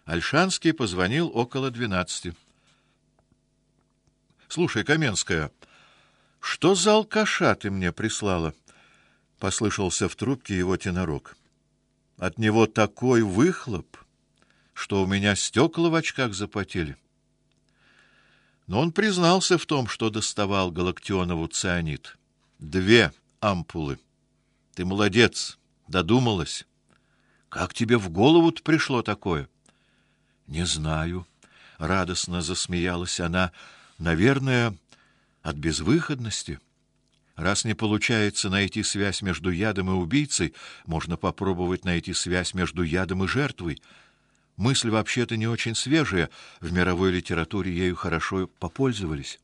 Ольшанский позвонил около 12. Слушай, Каменская, что за алкаша ты мне прислала? Послышался в трубке его тенорок. От него такой выхлоп, что у меня стекла в очках запотели. Но он признался в том, что доставал Галактионову цианид. 2 ампулы. Ты молодец, додумалась. Как тебе в голову-то пришло такое? Не знаю, радостно засмеялась она. Наверное, от безвыходности. Раз не получается найти связь между ядом и убийцей, можно попробовать найти связь между ядом и жертвой. Мысль вообще-то не очень свежая, в мировой литературе ею хорошо попользовались.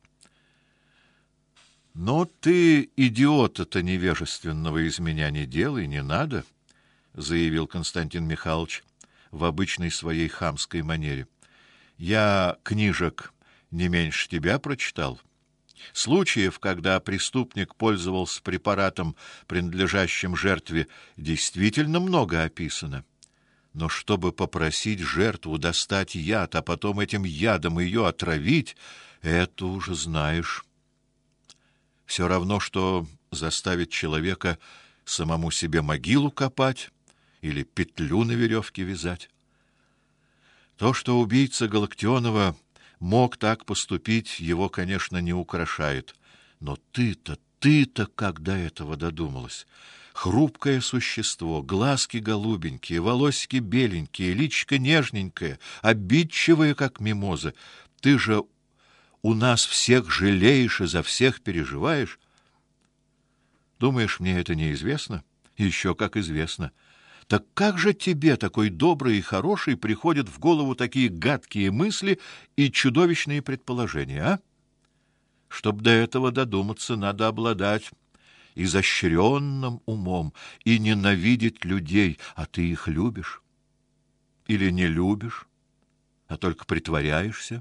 Но ты идиота-то невежественного из меня не делай, не надо, заявил Константин Михайлович в обычной своей хамской манере. Я книжек не меньше тебя прочитал. Случаев, когда преступник пользовался препаратом, принадлежащим жертве, действительно много описано. Но чтобы попросить жертву достать яд, а потом этим ядом ее отравить, это уже знаешь. Все равно, что заставить человека самому себе могилу копать или петлю на веревке вязать. То, что убийца Галактионова мог так поступить, его, конечно, не украшает. Но ты-то как до этого додумалась? Хрупкое существо, глазки голубенькие, волосики беленькие, личико нежненькое, обидчивое, как мимоза. Ты же у нас всех жалеешь и за всех переживаешь. Думаешь, мне это неизвестно? Еще как известно. Так как же тебе, такой добрый и хороший, приходят в голову такие гадкие мысли и чудовищные предположения, а? Чтоб до этого додуматься, надо обладать изощренным умом и ненавидеть людей, а ты их любишь. Или не любишь, а только притворяешься.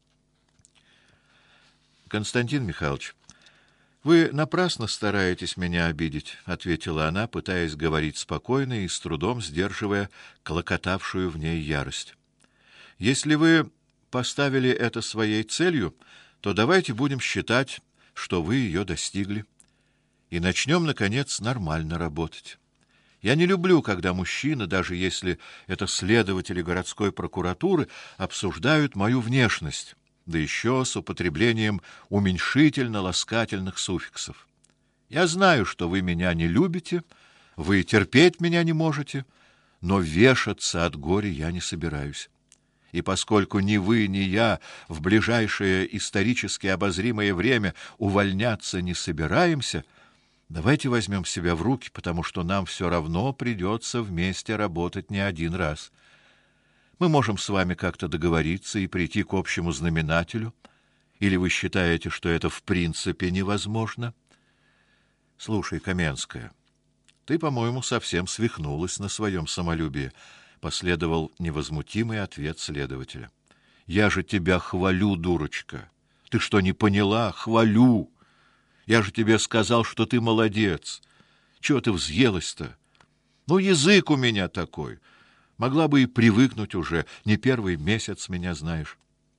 Константин Михайлович, вы напрасно стараетесь меня обидеть, ответила она, пытаясь говорить спокойно и с трудом сдерживая клокотавшую в ней ярость. Если вы поставили это своей целью, то давайте будем считать, что вы ее достигли, и начнем наконец нормально работать. Я не люблю, когда мужчины, даже если это следователи городской прокуратуры, обсуждают мою внешность, да еще с употреблением уменьшительно-ласкательных суффиксов. Я знаю, что вы меня не любите, вы терпеть меня не можете, но вешаться от горя я не собираюсь. И поскольку ни вы, ни я в ближайшее исторически обозримое время увольняться не собираемся, давайте возьмем себя в руки, потому что нам все равно придется вместе работать не один раз. Мы можем с вами как-то договориться и прийти к общему знаменателю, или вы считаете, что это в принципе невозможно? Слушай, Каменская, ты, по-моему, совсем свихнулась на своем самолюбии, последовал невозмутимый ответ следователя. Я же тебя хвалю, дурочка. Ты что, не поняла? Хвалю. Я же тебе сказал, что ты молодец. Чего ты взъелась-то? Ну, язык у меня такой. Могла бы и привыкнуть уже, не первый месяц меня знаешь.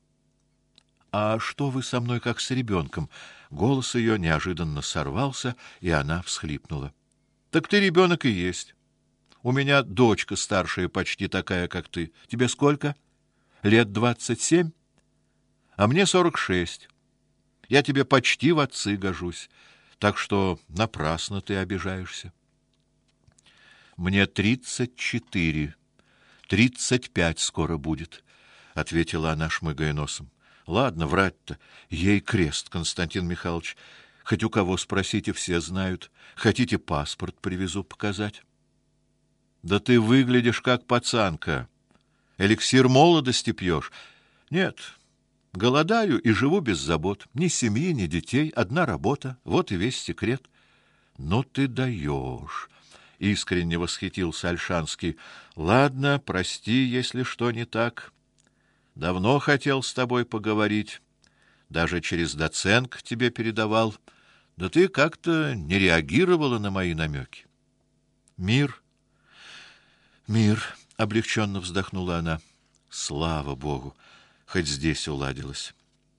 А что вы со мной как с ребенком? Голос ее неожиданно сорвался, и она всхлипнула. Так ты ребенок и есть. У меня дочка старшая, почти такая, как ты. Тебе сколько? Лет 27? А мне 46. Я тебе почти в отцы гожусь, так что напрасно ты обижаешься. Мне 34. 35 скоро будет, ответила она, шмыгая носом. Ладно, врать-то, ей крест, Константин Михайлович. Хоть у кого спросите, все знают. Хотите, паспорт привезу показать? Да ты выглядишь как пацанка. Эликсир молодости пьешь. Нет, голодаю и живу без забот. Ни семьи, ни детей, одна работа. Вот и весь секрет. Но ты даешь. Искренне восхитился Ольшанский. Ладно, прости, если что не так. Давно хотел с тобой поговорить. Даже через Доценко тебе передавал. Да ты как-то не реагировала на мои намеки. Мир, облегченно вздохнула она. Слава Богу, хоть здесь уладилось.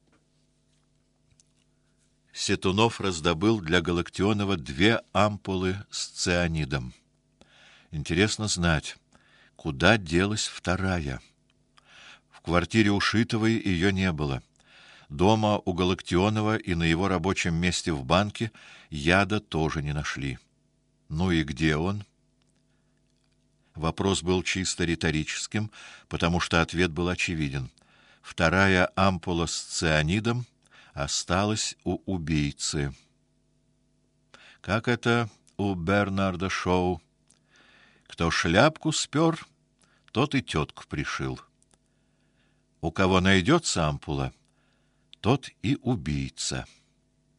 Сетунов раздобыл для Галактионова 2 ампулы с цианидом. Интересно знать, куда делась вторая. В квартире Ушитовой ее не было. Дома у Галактионова и на его рабочем месте в банке яда тоже не нашли. Ну и где он? Вопрос был чисто риторическим, потому что ответ был очевиден. Вторая ампула с цианидом осталась у убийцы. Как это у Бернарда Шоу? Кто шляпку спер, тот и тетку пришил. У кого найдется ампула, тот и убийца.